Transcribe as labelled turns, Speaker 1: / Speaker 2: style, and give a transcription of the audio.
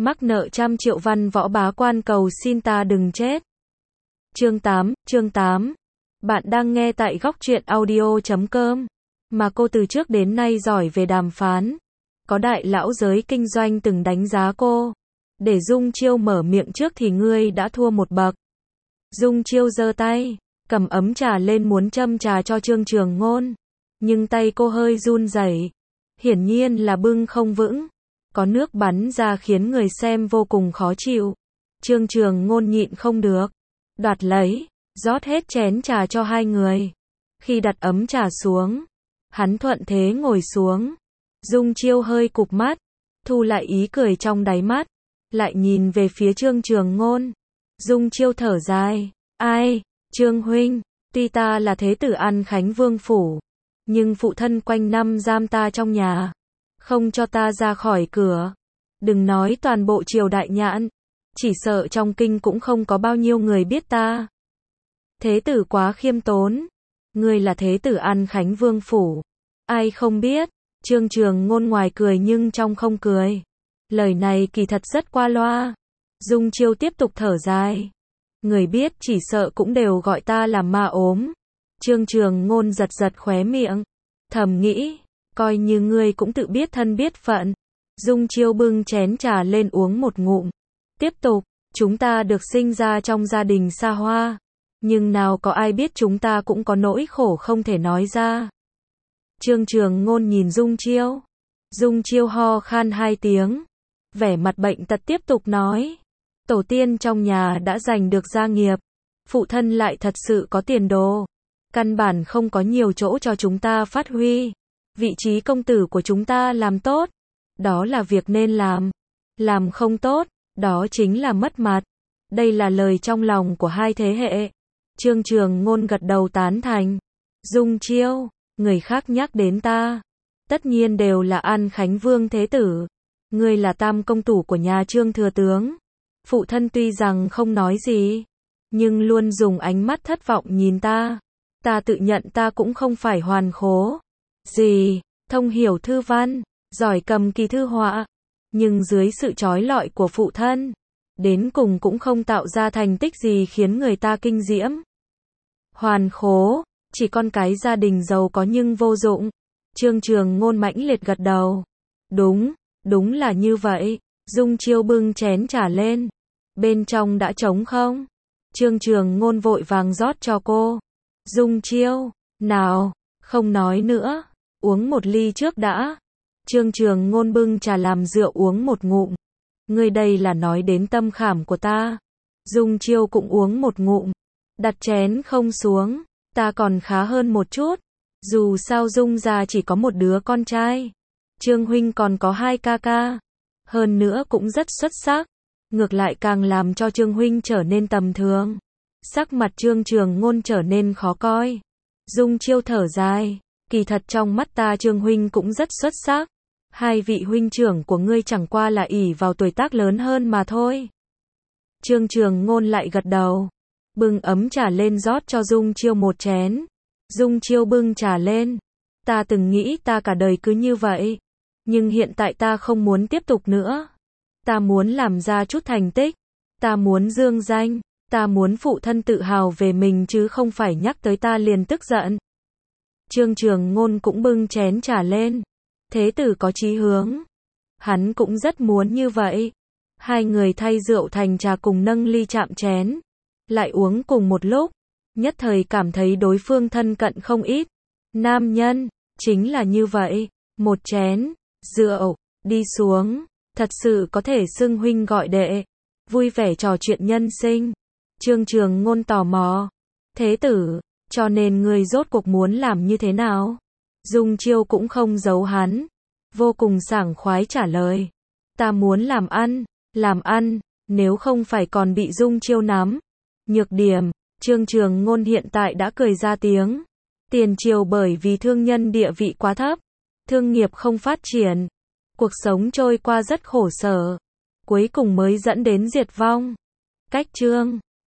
Speaker 1: mắc nợ 100 triệu văn võ bá quan cầu xin ta đừng chết. Chương 8. Bạn đang nghe tại góc truyện audio.com. Mà cô từ trước đến nay giỏi về đàm phán. Có đại lão giới kinh doanh từng đánh giá cô. Để Dung Chiêu mở miệng trước thì ngươi đã thua một bậc. Dung Chiêu giơ tay, cầm ấm trà lên muốn châm trà cho Trương Trường Ngôn. Nhưng tay cô hơi run rẩy, hiển nhiên là bưng không vững. Có nước bắn ra khiến người xem vô cùng khó chịu. Trương Trường Ngôn nhịn không được, đoạt lấy, rót hết chén trà cho hai người. Khi đặt ấm trà xuống, hắn thuận thế ngồi xuống. Dung Chiêu hơi cụp mắt, thu lại ý cười trong đáy mắt, lại nhìn về phía Trương Trường Ngôn. Dung Chiêu thở dài, ai, Trương huynh, tuy ta là thế tử An Khánh Vương phủ, nhưng phụ thân quanh năm giam ta trong nhà, không cho ta ra khỏi cửa. Đừng nói toàn bộ triều đại nhãn, chỉ sợ trong kinh cũng không có bao nhiêu người biết ta. Thế tử quá khiêm tốn, ngươi là thế tử An Khánh Vương phủ, ai không biết. Trương Trường Ngôn ngoài cười nhưng trong không cười. Lời này kỳ thật rất qua loa. Dung Chiêu tiếp tục thở dài. Người biết chỉ sợ cũng đều gọi ta là ma ốm. Trương Trường Ngôn giật giật khóe miệng, thầm nghĩ, coi như ngươi cũng tự biết thân biết phận. Dung Chiêu bưng chén trà lên uống một ngụm. Tiếp tục, chúng ta được sinh ra trong gia đình xa hoa, nhưng nào có ai biết chúng ta cũng có nỗi khổ không thể nói ra. Trương Trường Ngôn nhìn Dung Chiêu. Dung Chiêu ho khan 2 tiếng, vẻ mặt bệnh tật tiếp tục nói. Tổ tiên trong nhà đã giành được gia nghiệp, phụ thân lại thật sự có tiền đồ, căn bản không có nhiều chỗ cho chúng ta phát huy. Vị trí công tử của chúng ta làm tốt, đó là việc nên làm không tốt, đó chính là mất mặt. Đây là lời trong lòng của hai thế hệ. Trương Trường Ngôn gật đầu tán thành. Dung Chiêu, người khác nhắc đến ta, tất nhiên đều là An Khánh Vương thế tử. Ngươi là tam công tử của nhà Trương thừa tướng. Phụ thân tuy rằng không nói gì, nhưng luôn dùng ánh mắt thất vọng nhìn ta. Ta tự nhận ta cũng không phải hoàn khố gì, thông hiểu thư văn, giỏi cầm kỳ thư họa, nhưng dưới sự trói lọi của phụ thân, đến cùng cũng không tạo ra thành tích gì khiến người ta kinh diễm. Hoàn khố, chỉ con cái gia đình giàu có nhưng vô dụng. Trương Trường Ngôn mãnh liệt gật đầu. Đúng là như vậy. Dung Chiêu bưng chén trà lên. Bên trong đã trống không? Trương Trường Ngôn vội vàng rót cho cô. Dung Chiêu, nào, không nói nữa, uống một ly trước đã. Trương Trường Ngôn bưng trà làm rượu uống một ngụm. Ngươi đây là nói đến tâm khảm của ta. Dung Chiêu cũng uống một ngụm, đặt chén không xuống. Ta còn khá hơn một chút, dù sao Dung gia chỉ có một đứa con trai, Trương huynh còn có 2 ca ca, hơn nữa cũng rất xuất sắc, ngược lại càng làm cho Trương huynh trở nên tầm thường. Sắc mặt Trương Trường Ngôn trở nên khó coi. Dung Chiêu thở dài, kỳ thật trong mắt ta Trương huynh cũng rất xuất sắc. 2 vị huynh trưởng của ngươi chẳng qua là ỷ vào tuổi tác lớn hơn mà thôi. Trương Trường Ngôn lại gật đầu, bưng ấm trà lên rót cho Dung Chiêu một chén. Dung Chiêu bưng trà lên. Ta từng nghĩ ta cả đời cứ như vậy, nhưng hiện tại ta không muốn tiếp tục nữa. Ta muốn làm ra chút thành tích, ta muốn dương danh, ta muốn phụ thân tự hào về mình chứ không phải nhắc tới ta liền tức giận. Trương Trường Ngôn cũng bưng chén trà lên. Thế tử có chí hướng, hắn cũng rất muốn như vậy. Hai người thay rượu thành trà cùng nâng ly chạm chén, lại uống cùng một lúc, nhất thời cảm thấy đối phương thân cận không ít. Nam nhân, chính là như vậy, một chén rượu, đi xuống, thật sự có thể xưng huynh gọi đệ, vui vẻ trò chuyện nhân sinh. Trương Trường Ngôn tò mò, thế tử, cho nên ngươi rốt cuộc muốn làm như thế nào? Dung Chiêu cũng không giấu hắn, vô cùng sảng khoái trả lời. Ta muốn làm ăn, nếu không phải còn bị Dung Chiêu nắm. Nhược điểm, Trương Trường Ngôn hiện tại đã cười ra tiếng. Tiền triều bởi vì thương nhân địa vị quá thấp, thương nghiệp không phát triển, cuộc sống trôi qua rất khổ sở, cuối cùng mới dẫn đến diệt vong. Cách chương